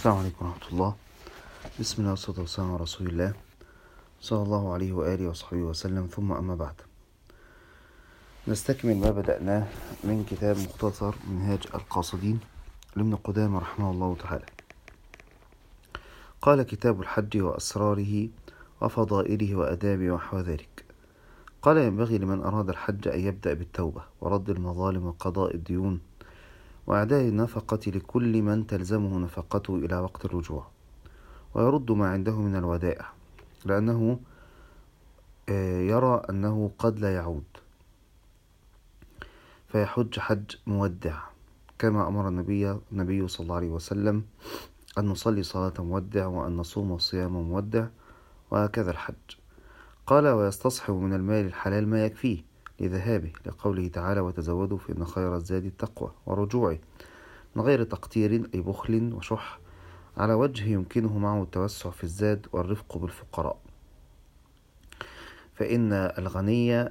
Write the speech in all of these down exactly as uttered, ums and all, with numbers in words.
السلام عليكم ورحمة الله. بسم الله والصلاة والسلام على رسول الله صلى الله عليه وآله وصحبه وسلم، ثم أما بعد. نستكمل ما بدأناه من كتاب مختصر منهاج القاصدين لابن قدامة رحمه الله تعالى. قال: كتاب الحج وأسراره وفضائله وأدابه ونحو ذلك. قال: ينبغي لمن أراد الحج أن يبدأ بالتوبة ورد المظالم وقضاء الديون وأعداء النفقة لكل من تلزمه نفقته إلى وقت الرجوع، ويرد ما عنده من الودائع، لأنه يرى أنه قد لا يعود، فيحج حج مودع، كما أمر النبي النبي صلى الله عليه وسلم أن نصلي صلاة مودع وأن نصوم صيام مودع، وهكذا الحج. قال: ويستصحب من المال الحلال ما يكفيه لذهابه، لقوله تعالى: وتزودوا فإن خير الزاد التقوى، ورجوعه من غير تقتير أي بخل وشح، على وجه يمكنه معه التوسع في الزاد والرفق بالفقراء، فإن الغني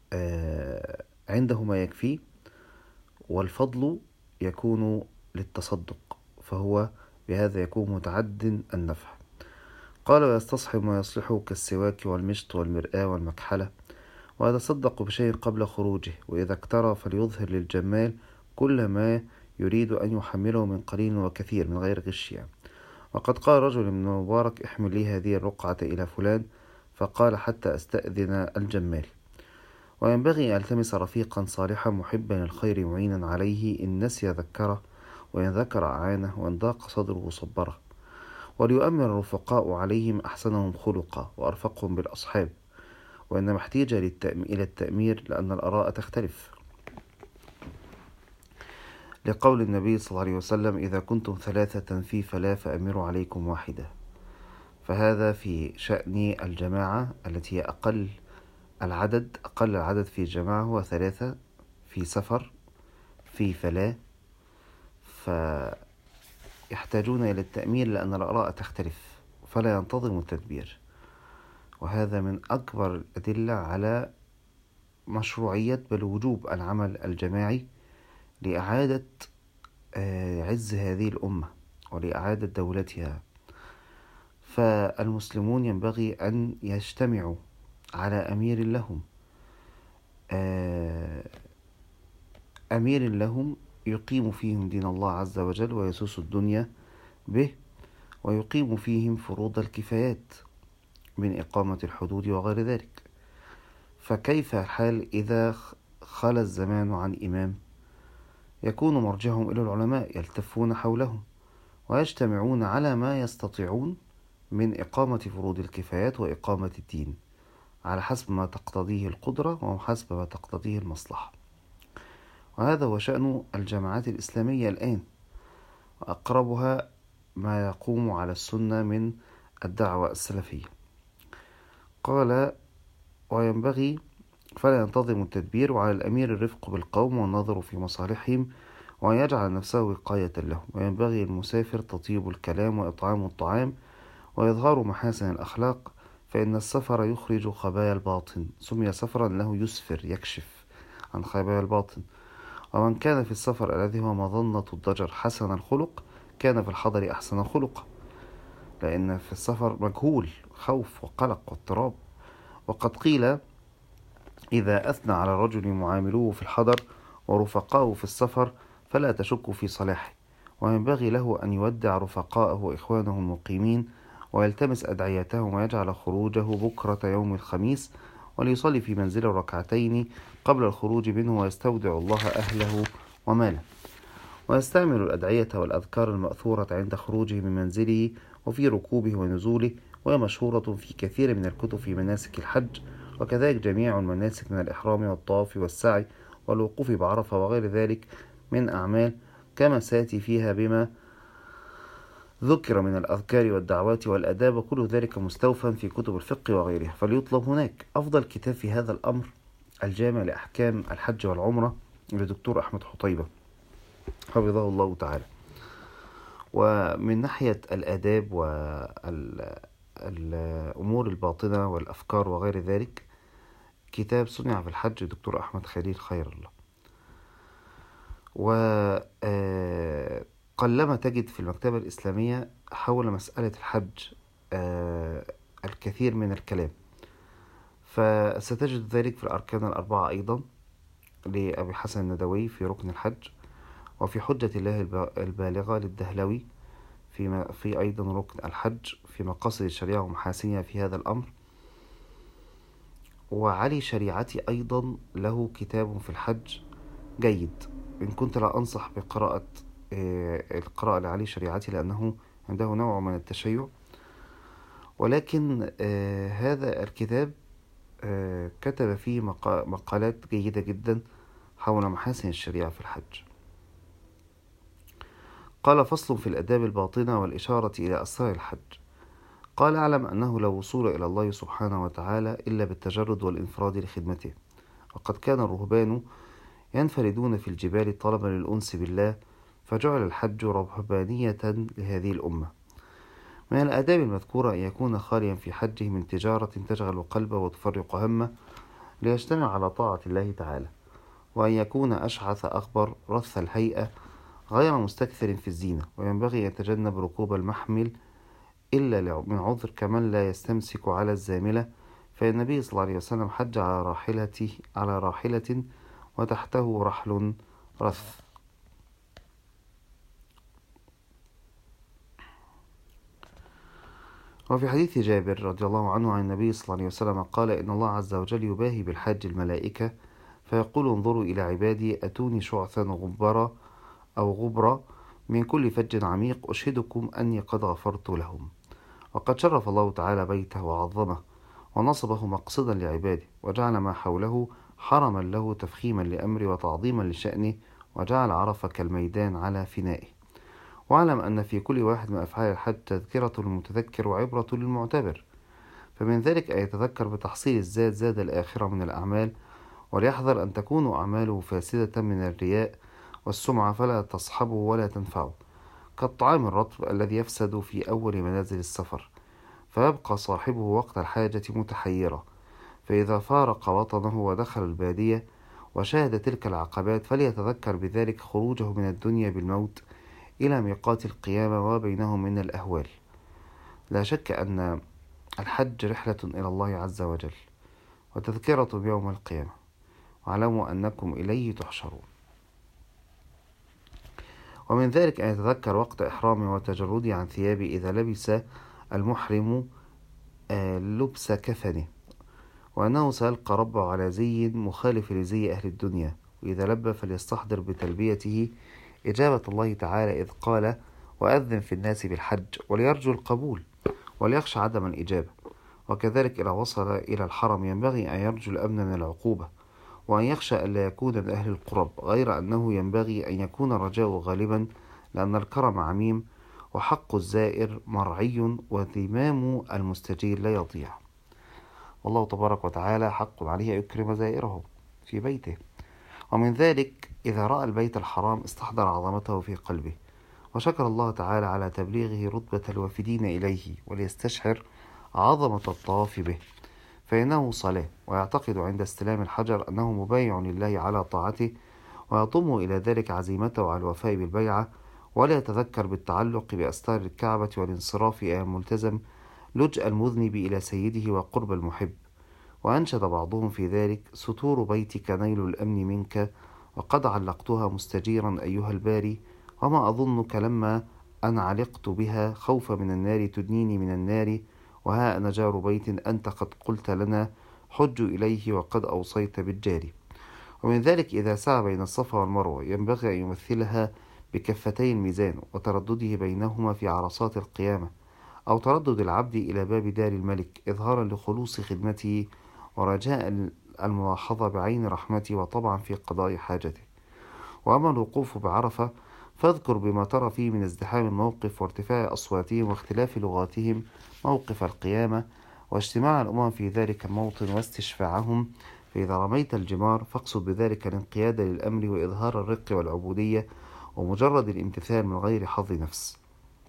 عنده ما يكفيه، والفضل يكون للتصدق، فهو بهذا يكون متعد النفع. قال: ويستصحب ما يصلحه كالسواك والمشط والمرآة والمكحلة، ويتصدق بشيء قبل خروجه، وإذا اكترى فليظهر للجمال كل ما يريد أن يحمله من قليل وكثير من غير غش. وقد قال رجل من المبارك: احمل لي هذه الرقعة إلى فلان، فقال: حتى أستأذن الجمال. وينبغي أن يلتمس رفيقا صالحا محبا للخير معينا عليه، إن نسي ذكره، وإن ذكر أعانه، وإن ضاق صدره صبره. وليؤمر الرفقاء عليهم أحسنهم خلقا وأرفقهم بالأصحاب، وإنما احتيج إلى التأمير لأن الآراء تختلف، لقول النبي صلى الله عليه وسلم: إذا كنتم ثلاثة في فلا فأمروا عليكم واحدة. فهذا في شأن الجماعة التي هي أقل العدد أقل العدد في الجماعة هو ثلاثة في سفر في فلا، فيحتاجون إلى التأمير لأن الآراء تختلف، فلا ينتظم التدبير. وهذا من أكبر الأدلة على مشروعية بل وجوب العمل الجماعي لإعادة عز هذه الأمة ولإعادة دولتها. فالمسلمون ينبغي أن يجتمعوا على أمير لهم أمير لهم يقيم فيهم دين الله عز وجل ويسوس الدنيا به، ويقيم فيهم فروض الكفايات من إقامة الحدود وغير ذلك. فكيف الحال إذا خلى الزمان عن إمام؟ يكون مرجعهم إلى العلماء، يلتفون حولهم ويجتمعون على ما يستطيعون من إقامة فروض الكفايات وإقامة الدين على حسب ما تقتضيه القدرة وحسب ما تقتضيه المصلحة. وهذا هو شأن الجماعات الإسلامية الآن، وأقربها ما يقوم على السنة من الدعوة السلفية. قال: وينبغي فلا ينتظم التدبير، وعلى الأمير الرفق بالقوم والنظر في مصالحهم، وأن يجعل نفسه وقاية لهم. وينبغي المسافر تطيب الكلام وإطعام الطعام وإظهار محاسن الأخلاق، فإن السفر يخرج خبايا الباطن، سمي سفرا له يسفر يكشف عن خبايا الباطن. ومن كان في السفر الذي هو مظنة الضجر حسن الخلق، كان في الحضر أحسن خلق، لأن في السفر مجهول، خوف وقلق واضطراب. وقد قيل: إذا أثنى على الرجل معاملوه في الحضر ورفقاؤه في السفر فلا تشك في صلاحه. وينبغي له أن يودع رفقاءه وإخوانه المقيمين، ويلتمس أدعيتهم، ويجعل خروجه بكرة يوم الخميس، وليصلي في منزله ركعتين قبل الخروج منه، ويستودع الله أهله وماله. ويستعمل الأدعية والأذكار المأثورة عند خروجه من منزله وفي ركوبه ونزوله، وهي مشهورة في كثير من الكتب في مناسك الحج، وكذلك جميع المناسك من الإحرام والطواف والسعي والوقوف بعرفة وغير ذلك من أعمال، كما سيأتي فيها بما ذكر من الأذكار والدعوات والأداب، وكل ذلك مستوفى في كتب الفقه وغيرها. فليطلب هناك. أفضل كتاب في هذا الأمر الجامع لأحكام الحج والعمرة لدكتور أحمد حطيبة حفظه الله تعالى. ومن ناحية الآداب والأمور الباطنة والأفكار وغير ذلك، كتاب صنع في الحج دكتور أحمد خليل خير الله. و قلما تجد في المكتبة الإسلامية حول مسألة الحج آه الكثير من الكلام، فستجد ذلك في الأركان الأربعة أيضا لأبي حسن الندوي في ركن الحج، وفي حجة الله البالغة للدهلوي في, في أيضا ركن الحج في مقاصد الشريعة ومحاسنها في هذا الأمر. وعلي شريعتي أيضا له كتاب في الحج جيد، إن كنت لا أنصح بقراءة القراءة لعلي شريعتي لأنه عنده نوع من التشيع، ولكن هذا الكتاب كتب فيه مقالات جيدة جدا حول محاسن الشريعة في الحج. قال: فصل في الآداب الباطنة والإشارة إلى أسرار الحج. قال: اعلم أنه لا وصول إلى الله سبحانه وتعالى إلا بالتجرد والانفراد لخدمته، وقد كان الرهبان ينفردون في الجبال طلبا للأنس بالله، فجعل الحج رهبانية لهذه الأمة. من الآداب المذكورة أن يكون خاليا في حجه من تجارة تشغل قلبه وتفرق همه ليجتمع على طاعة الله تعالى، وأن يكون أشعث أخبر رث الهيئة غير مستكثر في الزينة، وينبغي أن يتجنب ركوب المحمل إلا من عذر كمن لا يستمسك على الزاملة، فإن النبي صلى الله عليه وسلم حج على راحلته على راحلة وتحته رحل رث. وفي حديث جابر رضي الله عنه عن النبي صلى الله عليه وسلم قال: إن الله عز وجل يباهي بالحج الملائكة فيقول: انظروا إلى عبادي أتوني شعثا غبرا أو غبرا من كل فج عميق أشهدكم أني قد غفرت لهم. وقد شرف الله تعالى بيته وعظمه ونصبه مقصدا لعباده، وجعل ما حوله حرما له تفخيما لأمره وتعظيما لشأنه، وجعل عرفة كالميدان على فنائه. واعلم أن في كل واحد من أفعال الحج تذكرة للمتذكر وعبرة للمعتبر، فمن ذلك أن يتذكر بتحصيل الزاد زاد الآخرة من الأعمال، وليحذر أن تكون أعماله فاسدة من الرياء والسمعة فلا تصحبه ولا تنفعه، كالطعام الرطب الذي يفسد في أول منازل السفر، فيبقى صاحبه وقت الحاجة متحيرا، فإذا فارق وطنه ودخل البادية وشاهد تلك العقبات فليتذكر بذلك خروجه من الدنيا بالموت إلى ميقات القيامة وبينهم من الأهوال. لا شك أن الحج رحلة إلى الله عز وجل وتذكرة بيوم القيامة، واعلموا أنكم إليه تحشرون. ومن ذلك أن يتذكر وقت إحرامه وتجرده عن ثيابه إذا لبس المحرم لبس كفنه، وأنه سيلقى ربه على زي مخالف لزي أهل الدنيا، وإذا لبى فليستحضر بتلبيته إجابة الله تعالى إذ قال: وأذن في الناس بالحج، وليرجو القبول وليخشى عدم الإجابة. وكذلك إذا وصل إلى الحرم ينبغي أن يرجو الأمن من العقوبة، وأن يخشى ألا يكون من أهل القرب، غير أنه ينبغي أن يكون الرجاء غالبا، لأن الكرم عميم، وحق الزائر مرعي، وذمام المستجير لا يضيع. والله تبارك وتعالى حق عليه أن يكرم زائره في بيته. ومن ذلك إذا رأى البيت الحرام استحضر عظمته في قلبه، وشكر الله تعالى على تبليغه رتبة الوافدين إليه، وليستشعر عظمة الطواف به، فإنه صلاة، ويعتقد عند استلام الحجر أنه مبايع لله على طاعته، ويضم إلى ذلك عزيمته على الوفاء بالبيعة، ولا يتذكر بالتعلق بأستار الكعبة والانصراف إلى الملتزم لجأ المذنب إلى سيده وقرب المحب. وأنشد بعضهم في ذلك: ستور بيتك نيل الأمن منك، وقد علقتها مستجيرا أيها الباري، وما أظنك لما أن علقت بها خوف من النار تدنيني من النار، وها أنا جار بيت أنت قد قلت لنا حج إليه وقد أوصيت بالجاري. ومن ذلك إذا سعى بين الصفا والمروة ينبغي أن يمثلها بكفتي الميزان، وتردده بينهما في عرصات القيامة، أو تردد العبد إلى باب دار الملك إظهارا لخلوص خدمته ورجاء الملاحظة بعين رحمته وطبعا في قضاء حاجته. وأما الوقوف بعرفة فاذكر بما ترى فيه من ازدحام الموقف وارتفاع أصواتهم واختلاف لغاتهم موقف القيامة، واجتماع الأمم في ذلك الموطن واستشفاعهم، فإذا رميت الجمار فاقصد بذلك الانقياد للأمر وإظهار الرق والعبودية ومجرد الامتثال من غير حظ نفس.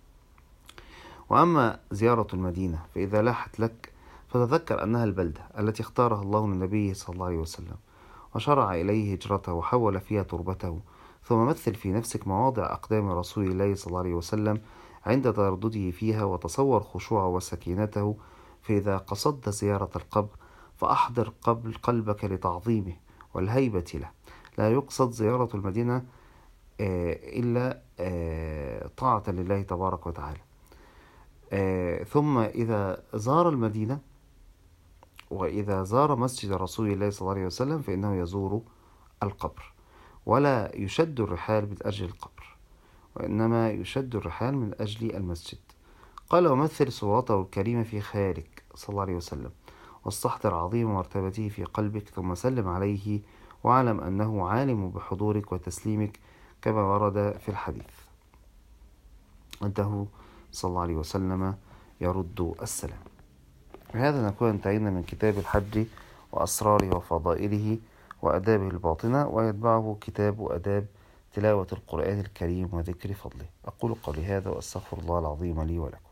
وأما زيارة المدينة فإذا لاحت لك فتذكر أنها البلدة التي اختارها الله للنبي صلى الله عليه وسلم، وشرع إليه هجرته وحول فيها تربته، ثم مثل في نفسك مواضع أقدام رسول الله صلى الله عليه وسلم عند تردده فيها، وتصور خشوعه وسكينته. فإذا قصدت زيارة القبر فأحضر قبل قلبك لتعظيمه والهيبة له. لا يقصد زيارة المدينة إلا طاعة لله تبارك وتعالى. ثم إذا زار المدينة وإذا زار مسجد رسول الله صلى الله عليه وسلم فإنه يزور القبر، ولا يشد الرحال من أجل القبر، وإنما يشد الرحال من أجل المسجد. قال: ومثل صورته الكريمة في خيالك صلى الله عليه وسلم، واستحضر عظيم مرتبته في قلبك، ثم سلم عليه واعلم أنه عالم بحضورك وتسليمك كما ورد في الحديث أنه صلى الله عليه وسلم يرد السلام. بهذا نكون انتهينا من كتاب الحج وأسراره وفضائله وأدابه الباطنة، ويتبعه كتاب أداب تلاوة القرآن الكريم وذكر فضله. أقول قولي هذا وأستغفر الله العظيم لي ولكم.